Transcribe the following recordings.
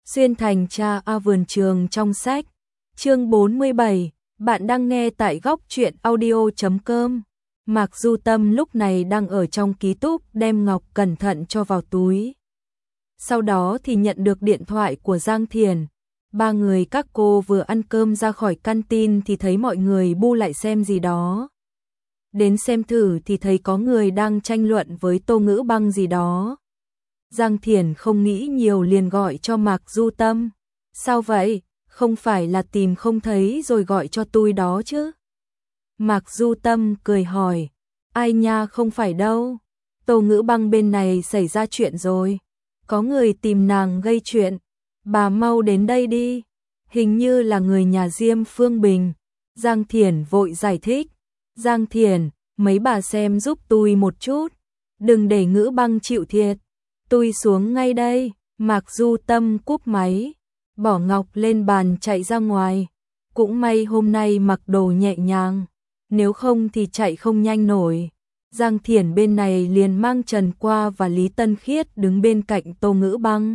Xuyên thành cha vườn trường trong sách. Chương 47, bạn đang nghe tại góc truyện audio.com. Mạc Du Tâm lúc này đang ở trong ký túc đem ngọc cẩn thận cho vào túi. Sau đó thì nhận được điện thoại của Giang Thiền. Ba người các cô vừa ăn cơm ra khỏi canteen thì thấy mọi người bu lại xem gì đó. Đến xem thử thì thấy có người đang tranh luận với Tô Ngữ Băng gì đó. Giang Thiền không nghĩ nhiều liền gọi cho Mạc Du Tâm. Sao vậy? Không phải là tìm không thấy rồi gọi cho tôi đó chứ? Mạc Du Tâm cười hỏi. Ai nha, không phải đâu. Tô Ngữ Băng bên này xảy ra chuyện rồi. Có người tìm nàng gây chuyện. Bà mau đến đây đi. Hình như là người nhà Diêm Phương Bình. Giang Thiền vội giải thích. Giang Thiền, mấy bà xem giúp tôi một chút. Đừng để Ngữ Băng chịu thiệt. Tôi xuống ngay đây. Mạc Du Tâm cúp máy, bỏ ngọc lên bàn chạy ra ngoài. Cũng may hôm nay mặc đồ nhẹ nhàng, nếu không thì chạy không nhanh nổi. Giang Thiển bên này liền mang Trần qua và Lý Tân Khiết đứng bên cạnh Tô Ngữ Băng.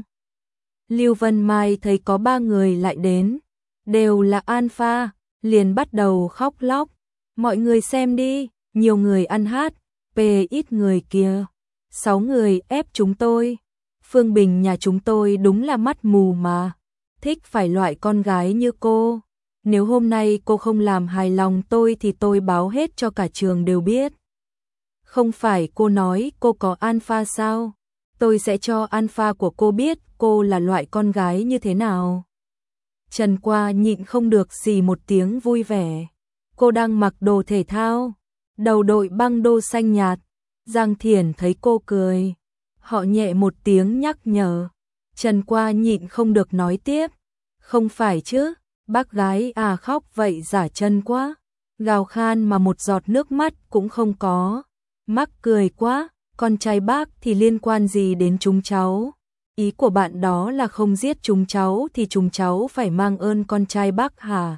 Lưu Vân Mai thấy có ba người lại đến, đều là alpha, liền bắt đầu khóc lóc. Mọi người xem đi, nhiều người ăn hát, ít người kia. 6 người ép chúng tôi. Phương Bình nhà chúng tôi đúng là mắt mù mà. Thích phải loại con gái như cô. Nếu hôm nay cô không làm hài lòng tôi thì tôi báo hết cho cả trường đều biết. Không phải cô nói cô có alpha sao? Tôi sẽ cho alpha của cô biết cô là loại con gái như thế nào. Trần Qua nhịn không được gì một tiếng vui vẻ. Cô đang mặc đồ thể thao, đầu đội băng đô xanh nhạt. Giang Thiển thấy cô cười, họ nhẹ một tiếng nhắc nhở. Trần Qua nhịn không được nói tiếp. Không phải chứ, bác gái khóc vậy giả chân quá. Gào khan mà một giọt nước mắt cũng không có. Mắc cười quá, con trai bác thì liên quan gì đến chúng cháu? Ý của bạn đó là không giết chúng cháu thì chúng cháu phải mang ơn con trai bác hả?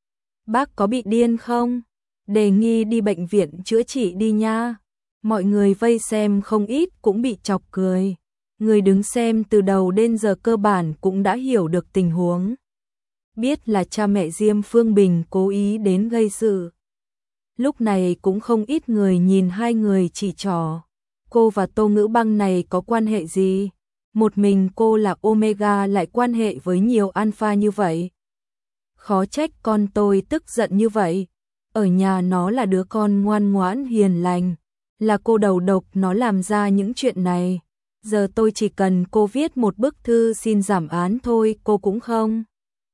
Bác có bị điên không? Đề nghị đi bệnh viện chữa trị đi nha. Mọi người vây xem không ít cũng bị chọc cười. Người đứng xem từ đầu đến giờ cơ bản cũng đã hiểu được tình huống. Biết là cha mẹ Diêm Phương Bình cố ý đến gây sự. Lúc này cũng không ít người nhìn hai người chỉ trỏ. Cô và Tô Ngữ Băng này có quan hệ gì? Một mình cô là Omega lại quan hệ với nhiều alpha như vậy. Khó trách con tôi tức giận như vậy. Ở nhà nó là đứa con ngoan ngoãn hiền lành. Là cô đầu độc nó làm ra những chuyện này. Giờ tôi chỉ cần cô viết một bức thư xin giảm án thôi cô cũng không.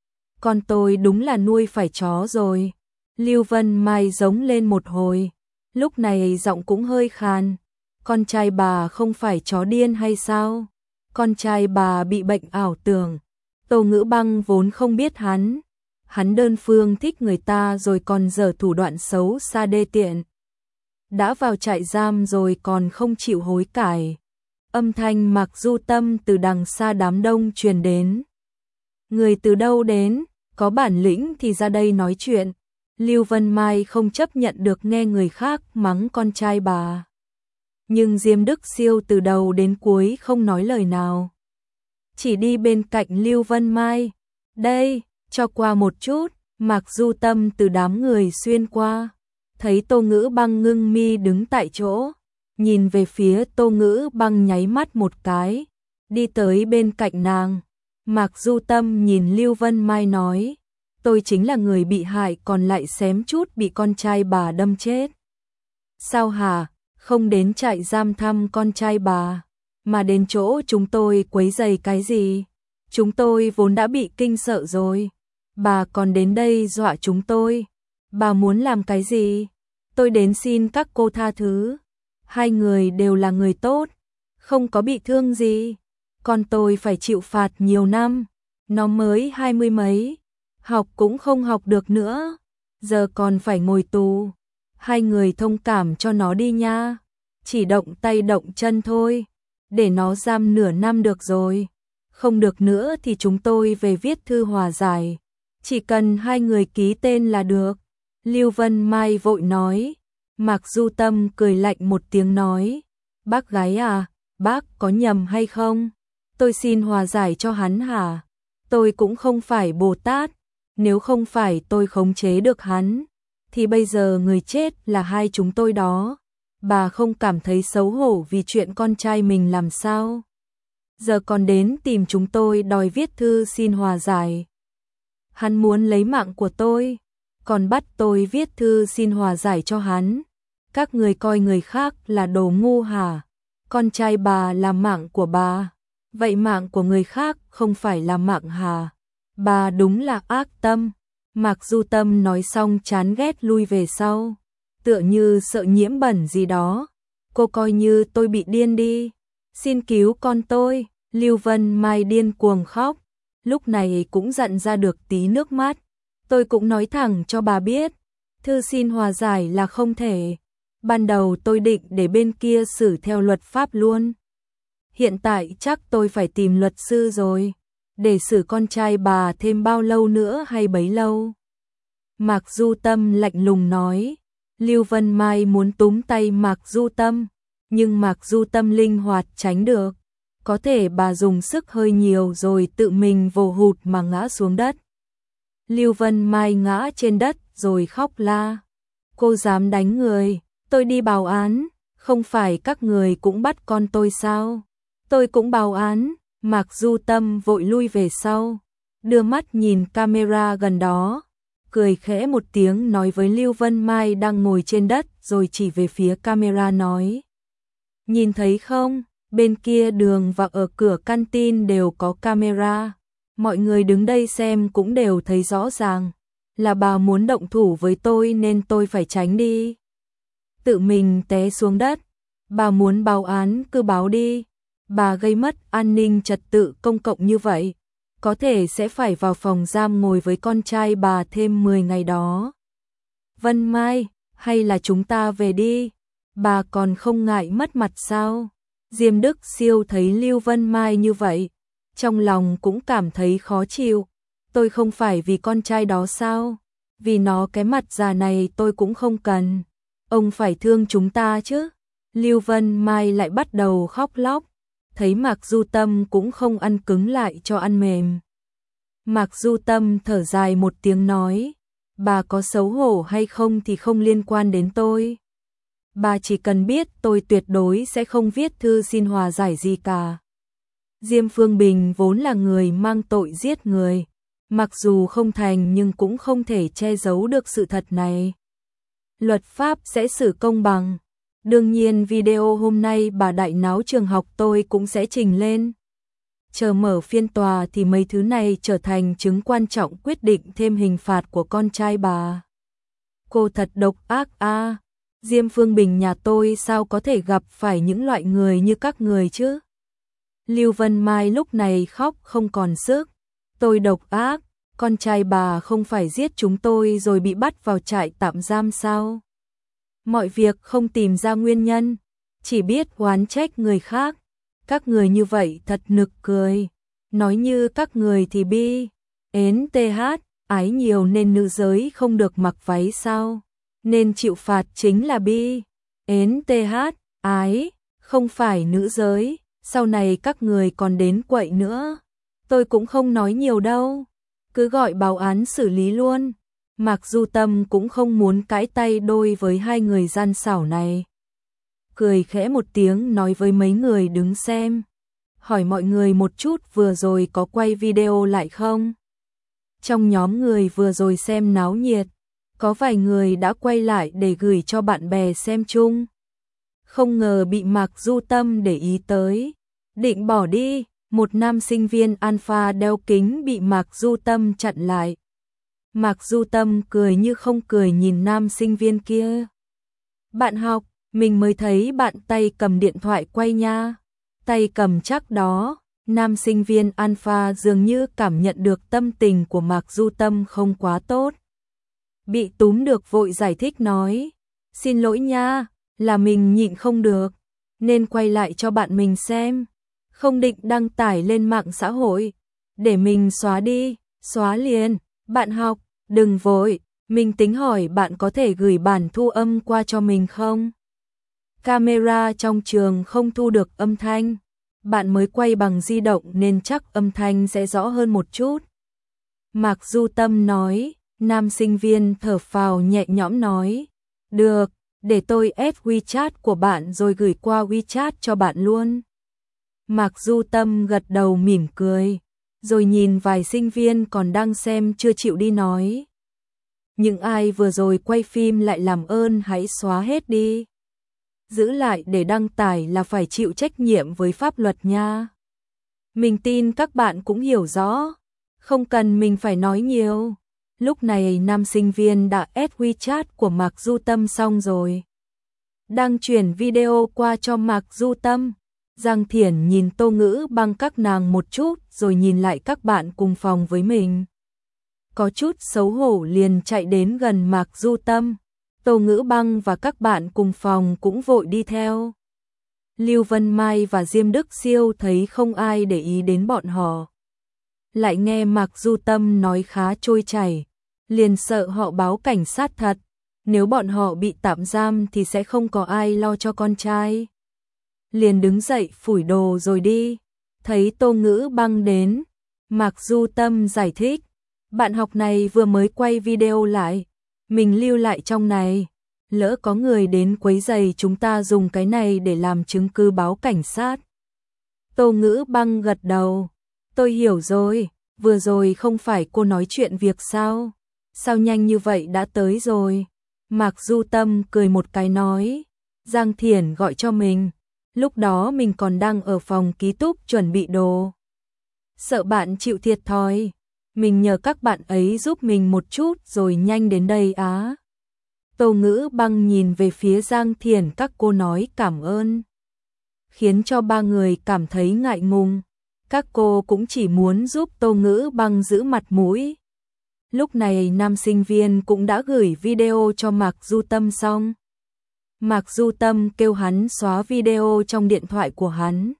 Con tôi đúng là nuôi phải chó rồi. Lưu Vân Mai giống lên một hồi. Lúc này giọng cũng hơi khàn. Con trai bà không phải chó điên hay sao? Con trai bà bị bệnh ảo tưởng. Tô Ngữ Băng vốn không biết hắn. Hắn đơn phương thích người ta rồi còn giở thủ đoạn xấu xa đê tiện. Đã vào trại giam rồi còn không chịu hối cải. Âm thanh Mạc Du Tâm từ đằng xa đám đông truyền đến. Người từ đâu đến, có bản lĩnh thì ra đây nói chuyện. Lưu Vân Mai không chấp nhận được nghe người khác mắng con trai bà. Nhưng Diêm Đức Siêu từ đầu đến cuối không nói lời nào. Chỉ đi bên cạnh Lưu Vân Mai. Đây, cho qua một chút. Mạc Du Tâm từ đám người xuyên qua. Thấy Tô Ngữ Băng ngưng mi đứng tại chỗ. Nhìn về phía Tô Ngữ Băng nháy mắt một cái. Đi tới bên cạnh nàng. Mạc Du Tâm nhìn Lưu Vân Mai nói. Tôi chính là người bị hại còn lại xém chút bị con trai bà đâm chết. Sao hả? Không đến trại giam thăm con trai bà. Mà đến chỗ chúng tôi quấy rầy cái gì? Chúng tôi vốn đã bị kinh sợ rồi. Bà còn đến đây dọa chúng tôi. Bà muốn làm cái gì? Tôi đến xin các cô tha thứ. Hai người đều là người tốt. Không có bị thương gì. Con tôi phải chịu phạt nhiều năm. Nó mới 20 mấy. Học cũng không học được nữa. Giờ còn phải ngồi tù. Hai người thông cảm cho nó đi nha. Chỉ động tay động chân thôi. Để nó giam nửa năm được rồi. Không được nữa thì chúng tôi về viết thư hòa giải. Chỉ cần hai người ký tên là được. Lưu Vân Mai vội nói. Mạc Du Tâm cười lạnh một tiếng nói. Bác gái à, bác có nhầm hay không? Tôi xin hòa giải cho hắn hả? Tôi cũng không phải Bồ Tát, nếu không phải tôi khống chế được hắn, thì bây giờ người chết là hai chúng tôi đó. Bà không cảm thấy xấu hổ vì chuyện con trai mình làm sao? Giờ còn đến tìm chúng tôi đòi viết thư xin hòa giải. Hắn muốn lấy mạng của tôi, còn bắt tôi viết thư xin hòa giải cho hắn. Các người coi người khác là đồ ngu hả? Con trai bà là mạng của bà, vậy mạng của người khác không phải là mạng hả? Bà đúng là ác tâm. Mạc Du Tâm nói xong chán ghét lui về sau, tựa như sợ nhiễm bẩn gì đó. Cô coi như tôi bị điên đi. Xin cứu con tôi. Lưu Vân Mai điên cuồng khóc, lúc này cũng dặn ra được tí nước mắt. Tôi cũng nói thẳng cho bà biết, thư xin hòa giải là không thể. Ban đầu tôi định để bên kia xử theo luật pháp luôn. Hiện tại chắc tôi phải tìm luật sư rồi. Để xử con trai bà thêm bao lâu nữa hay bấy lâu? Mạc Du Tâm lạnh lùng nói. Lưu Vân Mai muốn túm tay Mạc Du Tâm, nhưng Mạc Du Tâm linh hoạt tránh được. Có thể bà dùng sức hơi nhiều rồi tự mình vồ hụt mà ngã xuống đất. Lưu Vân Mai ngã trên đất rồi khóc la. Cô dám đánh người, tôi đi báo án, không phải các người cũng bắt con tôi sao? Tôi cũng báo án. Mạc Du Tâm vội lui về sau, đưa mắt nhìn camera gần đó, cười khẽ một tiếng nói với Lưu Vân Mai đang ngồi trên đất rồi chỉ về phía camera nói. Nhìn thấy không, bên kia đường và ở cửa canteen đều có camera, mọi người đứng đây xem cũng đều thấy rõ ràng, là bà muốn động thủ với tôi nên tôi phải tránh đi. Tự mình té xuống đất, bà muốn báo án cứ báo đi. Bà gây mất an ninh trật tự công cộng như vậy, có thể sẽ phải vào phòng giam ngồi với con trai bà thêm 10 ngày đó. Vân Mai, hay là chúng ta về đi, bà còn không ngại mất mặt sao? Diêm Đức Siêu thấy Lưu Vân Mai như vậy, trong lòng cũng cảm thấy khó chịu. Tôi không phải vì con trai đó sao? Vì nó cái mặt già này tôi cũng không cần. Ông phải thương chúng ta chứ. Lưu Vân Mai lại bắt đầu khóc lóc. Thấy Mạc Du Tâm cũng không ăn cứng lại cho ăn mềm. Mạc Du Tâm thở dài một tiếng nói, bà có xấu hổ hay không thì không liên quan đến tôi. Bà chỉ cần biết tôi tuyệt đối sẽ không viết thư xin hòa giải gì cả. Diêm Phương Bình vốn là người mang tội giết người, mặc dù không thành nhưng cũng không thể che giấu được sự thật này. Luật pháp sẽ xử công bằng. Đương nhiên video hôm nay bà đại náo trường học tôi cũng sẽ trình lên. Chờ mở phiên tòa thì mấy thứ này trở thành chứng quan trọng quyết định thêm hình phạt của con trai bà. Cô thật độc ác a. Diêm Phương Bình nhà tôi sao có thể gặp phải những loại người như các người chứ? Lưu Vân Mai lúc này khóc không còn sức. Tôi độc ác, con trai bà không phải giết chúng tôi rồi bị bắt vào trại tạm giam sao? Mọi việc không tìm ra nguyên nhân, chỉ biết oán trách người khác. Các người như vậy thật nực cười. Nói như các người thì bi, ến th, ái nhiều nên nữ giới không được mặc váy sao? Nên chịu phạt chính là bi, ến th, ái, không phải nữ giới. Sau này các người còn đến quậy nữa. Tôi cũng không nói nhiều đâu, cứ gọi báo án xử lý luôn. Mạc Du Tâm cũng không muốn cãi tay đôi với hai người gian xảo này. Cười khẽ một tiếng nói với mấy người đứng xem. Hỏi mọi người một chút vừa rồi có quay video lại không? Trong nhóm người vừa rồi xem náo nhiệt, có vài người đã quay lại để gửi cho bạn bè xem chung. Không ngờ bị Mạc Du Tâm để ý tới. Định bỏ đi, một nam sinh viên alpha đeo kính bị Mạc Du Tâm chặn lại. Mạc Du Tâm cười như không cười nhìn nam sinh viên kia. Bạn học, mình mới thấy bạn tay cầm điện thoại quay nha. Tay cầm chắc đó, nam sinh viên alpha dường như cảm nhận được tâm tình của Mạc Du Tâm không quá tốt. Bị túm được vội giải thích nói, xin lỗi nha, là mình nhịn không được, nên quay lại cho bạn mình xem. Không định đăng tải lên mạng xã hội, để mình xóa đi, xóa liền. Bạn học, đừng vội, mình tính hỏi bạn có thể gửi bản thu âm qua cho mình không? Camera trong trường không thu được âm thanh, bạn mới quay bằng di động nên chắc âm thanh sẽ rõ hơn một chút. Mạc Du Tâm nói, nam sinh viên thở phào nhẹ nhõm nói, được, để tôi add WeChat của bạn rồi gửi qua WeChat cho bạn luôn. Mạc Du Tâm gật đầu mỉm cười, rồi nhìn vài sinh viên còn đang xem chưa chịu đi nói. Những ai vừa rồi quay phim lại làm ơn hãy xóa hết đi. Giữ lại để đăng tải là phải chịu trách nhiệm với pháp luật nha. Mình tin các bạn cũng hiểu rõ, không cần mình phải nói nhiều. Lúc này nam sinh viên đã add WeChat của Mạc Du Tâm xong rồi. Đang chuyển video qua cho Mạc Du Tâm. Giang Thiển nhìn Tô Ngữ Băng các nàng một chút rồi nhìn lại các bạn cùng phòng với mình. Có chút xấu hổ liền chạy đến gần Mạc Du Tâm. Tô Ngữ Băng và các bạn cùng phòng cũng vội đi theo. Lưu Vân Mai và Diêm Đức Siêu thấy không ai để ý đến bọn họ. Lại nghe Mạc Du Tâm nói khá trôi chảy, liền sợ họ báo cảnh sát thật. Nếu bọn họ bị tạm giam thì sẽ không có ai lo cho con trai. Liền đứng dậy phủi đồ rồi đi. Thấy Tô Ngữ Băng đến, Mạc Du Tâm giải thích, bạn học này vừa mới quay video lại, mình lưu lại trong này, lỡ có người đến quấy rầy chúng ta dùng cái này để làm chứng cứ báo cảnh sát. Tô Ngữ Băng gật đầu, tôi hiểu rồi, vừa rồi không phải cô nói chuyện việc sao? Sao nhanh như vậy đã tới rồi? Mạc Du Tâm cười một cái nói, Giang Thiển gọi cho mình, lúc đó mình còn đang ở phòng ký túc chuẩn bị đồ. Sợ bạn chịu thiệt thòi, mình nhờ các bạn ấy giúp mình một chút rồi nhanh đến đây á. Tô Ngữ Băng nhìn về phía Giang Thiển các cô nói cảm ơn, khiến cho ba người cảm thấy ngại ngùng. Các cô cũng chỉ muốn giúp Tô Ngữ Băng giữ mặt mũi. Lúc này nam sinh viên cũng đã gửi video cho Mạc Du Tâm xong. Mạc Du Tâm kêu hắn xóa video trong điện thoại của hắn.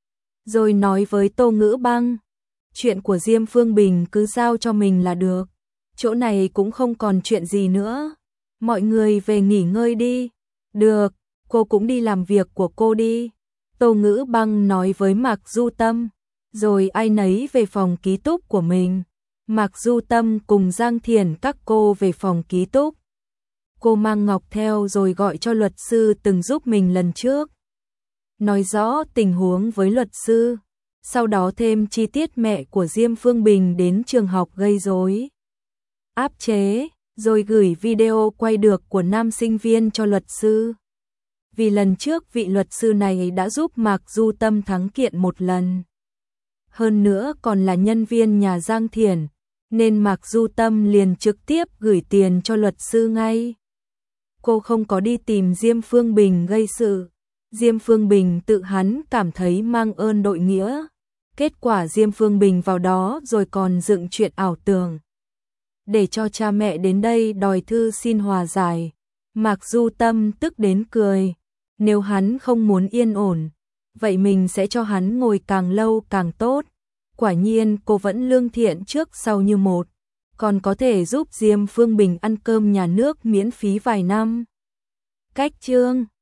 Rồi nói với Tô Ngữ Băng, chuyện của Diêm Phương Bình cứ giao cho mình là được. Chỗ này cũng không còn chuyện gì nữa. Mọi người về nghỉ ngơi đi. Được, cô cũng đi làm việc của cô đi. Tô Ngữ Băng nói với Mạc Du Tâm. Rồi ai nấy về phòng ký túc của mình. Mạc Du Tâm cùng Giang Thiển các cô về phòng ký túc. Cô mang Ngọc theo rồi gọi cho luật sư từng giúp mình lần trước. Nói rõ tình huống với luật sư. Sau đó thêm chi tiết mẹ của Diêm Phương Bình đến trường học gây rối, áp chế, rồi gửi video quay được của nam sinh viên cho luật sư. Vì lần trước vị luật sư này đã giúp Mạc Du Tâm thắng kiện một lần. Hơn nữa còn là nhân viên nhà Giang Thiển, nên Mạc Du Tâm liền trực tiếp gửi tiền cho luật sư ngay. Cô không có đi tìm Diêm Phương Bình gây sự. Diêm Phương Bình tự hắn cảm thấy mang ơn đội nghĩa. Kết quả Diêm Phương Bình vào đó rồi còn dựng chuyện ảo tưởng. Để cho cha mẹ đến đây đòi thư xin hòa giải. Mạc Du Tâm tức đến cười. Nếu hắn không muốn yên ổn, vậy mình sẽ cho hắn ngồi càng lâu càng tốt. Quả nhiên cô vẫn lương thiện trước sau như một. Còn có thể giúp Diêm Phương Bình ăn cơm nhà nước miễn phí vài năm. Cách chương